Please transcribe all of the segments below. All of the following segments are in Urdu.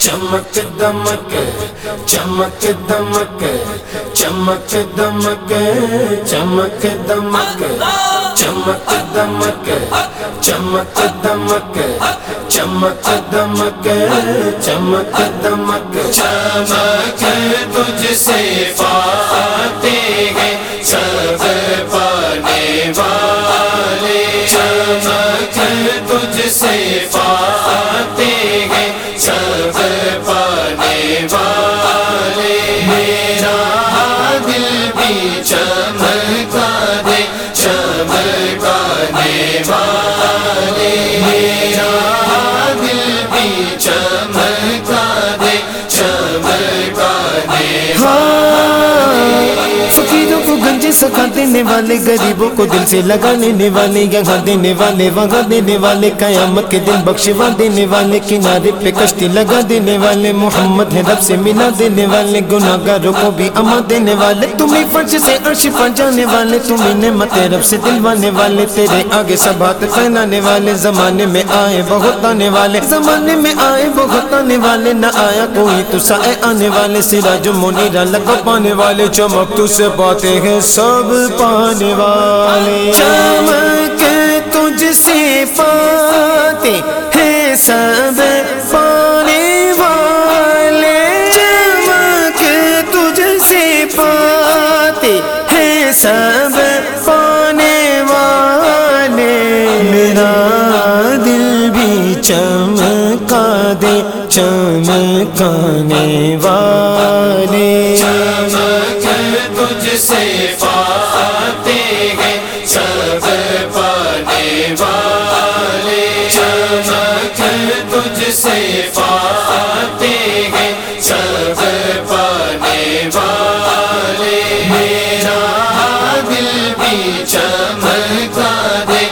چمک دمک چمک دمک چمک دمک چمک دمک چمک دمک چمک دمک چمک دمک چمک دمک چمک تجھ سے پاتے ہیں سب پانے والے چمک تجھ سے پاتے ہیں سب پانے والے میرا دل بھی چمکا دے چمکانے والے میرا دل بھی چمکا دے چمکانے فقیروں کو گنج سکھا دینے والے، غریبوں کو دل سے لگا لینے والے، یہاں دینے والے وہاں دینے والے، قیامت کے دن بخشوا دینے والے، کنارے پہ کشتی لگا دینے والے، محمد ہے رب سے ملا دینے والے، گناہگاروں کو بھی اما دینے والے، تمہیں فرش سے عرش پر جانے والے، تمہیں نعمت رب سے دلوانے والے، تیرے آگے سب ہاتھ پھیلانے والے، زمانے میں آئے بہت آنے والے، زمانے میں آئے بہت آنے والے، نہ آیا کوئی تو سائے آنے والے، سراج منیرہ لگا پانے والے، چمک تجھ سے پاتے ہیں سب پانے والے، چمک تجھ سے پاتے ہیں سب پانے والے، چمک تجھ سے پاتے ہیں سب پانے والے، میرا دل بھی چمکا دے چمکانے والے، چمک تجھ سے پاتے ہیں سب پانے والے چمک تجھ سے پاتے ہیں سب پانے والے میرا دل بھی چمکا دے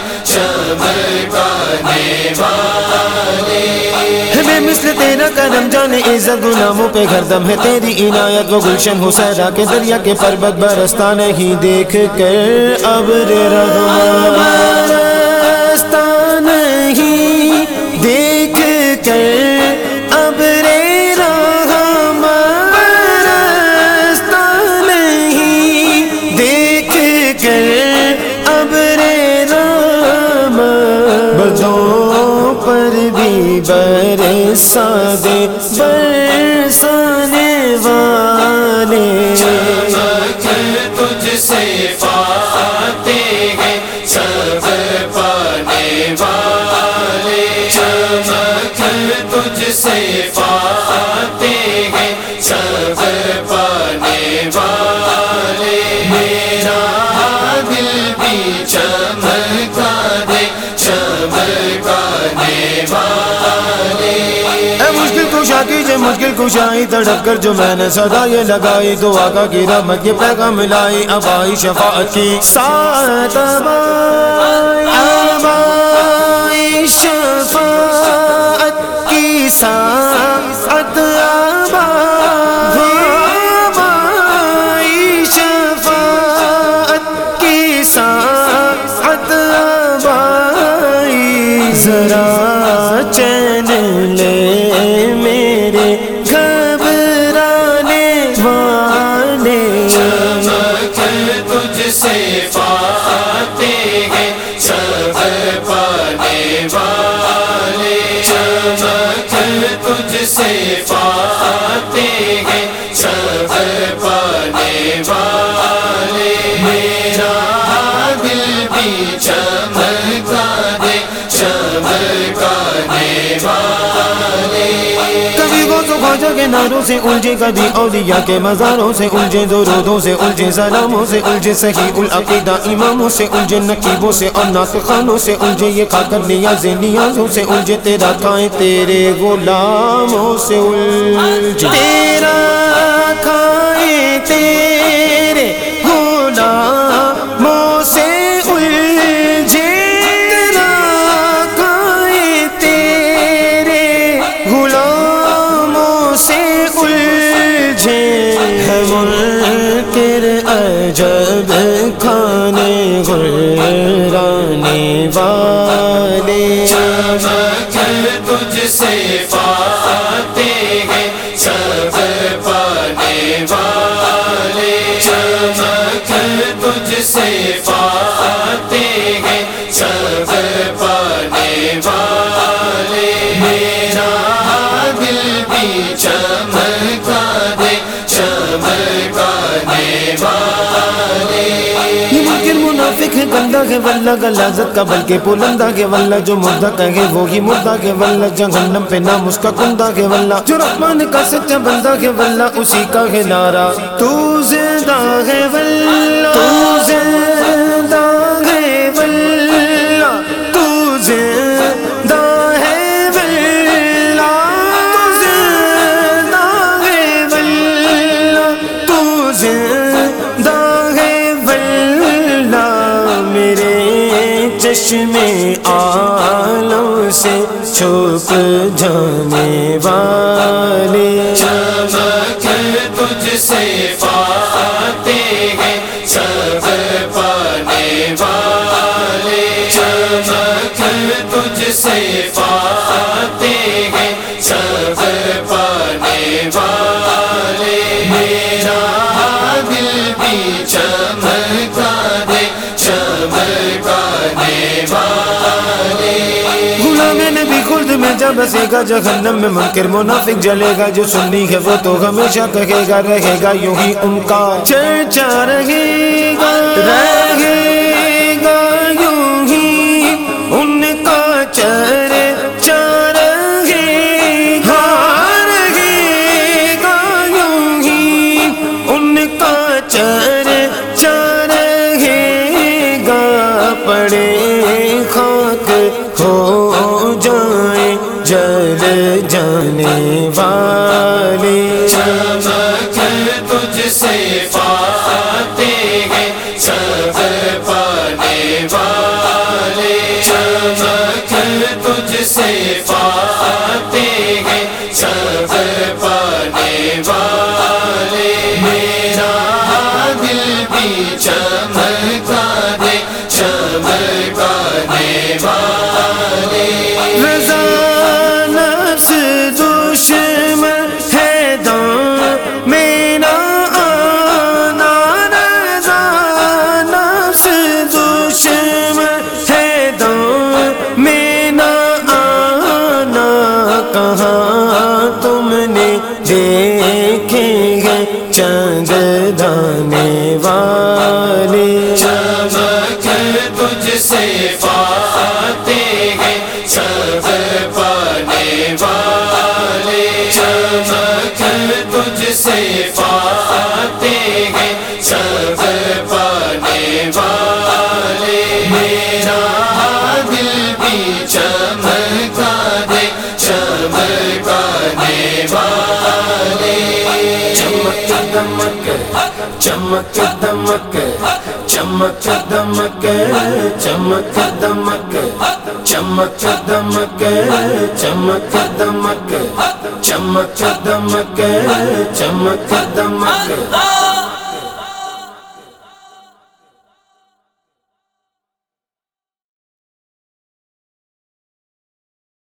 چمکانے والے بے مثل تیرا کرم جانے عزت، غلاموں پہ گھر دم ہے تیری عنایت، وہ گلشن ہو صحرا کے دریا کے پربت برستا نہیں دیکھ کر ابر رحمت، برستا نہیں دیکھ کر ابر رحمت، برستا نہیں دیکھ کر ابر رحمت، بردوں پر بھی برسا دے برسانے والے، چمک تجھ سے پاتے ہیں سب پانے والے چمک تجھ سے پاتے ہیں سب پانے والے میرا دل بھی چمکا دے چمکانے والے مشکل کشا کیجئے مشکل کشائی، تڑپ کر جو میں نے صدا یہ لگائی، تو آقا کی رحمت یہ پیغام ملائی، اب آئی شفاعت کی ساعت، اب آئی شفاعت کی ساعت، اب آئی شفاعت کی ساعت، اب آئی ذرا چین لے میرے گھبرانے والے، چمک تجھ سے پاتے ہیں سب پانے والے چمک تجھ سے پاتے ہیں سب پانے والے میرا دل بھی چمکا دے چمکانے والے کبھی وہ تو خواجہ کے ناروں سے الجھے، کبھی اولیاء کے مزاروں سے الجھے، درودوں سے الجھے، سلاموں سے الجھے، صحیح العقیدہ اماموں سے الجھے، نقیبوں سے اور ناطق خانوں سے الجھے، یہ کھا کر نیازیں نیازوں سے الجھے، تیرا کھائیں تیرے غلاموں سے الجھے، تیرا کھائیں تیرے غلاموں سے الجھے، تیرا کھائیں تیرے غلاموں سے الجھے، ہے منکر عجب کھانے غرانے والے، چمک تجھ سے پاتے بھی چمکا دے چمکانے والے. یہ منکر منافق ہے گندا ہے واللہ غلاظت کا بلکہ بلندہ ہے واللہ جو مردہ کہے وہی مردہ ہے واللہ جہنم پہ نام اس کا کندہ ہے واللہ جو رحمان کا سچا بندہ ہے واللہ اسی کا ہے نعرہ تو زندہ ہے واللہ تو زندہ ہے واللہ تو زندہ ہے واللہ تو زندہ ہے واللہ میرے چشمے عالم سے چھپ جانے والے. چمک تجھ سے پاتے ہیں سب پانے والے. چمک تجھ سے پاتے ہیں سب پانے والے. میرا دل بھی چمکا دے چمکانے والے. غلام نبی خلد میں جب بسے گا جہنم میں منکر منافق جلے گا جو سنی ہے وہ تو ہمیشہ کہے گا رہے گا یوں ہی ان کا چرچا رہے گا یوں ہی ان کا چرچا رہے گا یوں ہی ان کا چرچا رہے گا. پڑے خاک ہو جائیں جل جانے والے. چمک تجھ سے پاتے ہیں سب پانے والے. چمک تجھ سے پاتے ہیں سب پانے والے. میرا دل بھی چمکا دے چمکانے والے. رضا نفس دشمن ہے دام میرا آنا. رضا نفس دشمن ہے دام میرا آنا. کہاں تم نے دیکھے ہیں چند دانے والے. چمک تجھ سے پاتے ہیں سب پانے والے. چمک تجھ سے پاتے ہیں سب پانے والے. میرا دل بھی چمکا دے چمکانے والے. چمک دمک چمک دمک چمک دمک چمک دمک چمک دمک چمک دمک چمک دمک چمک دمک.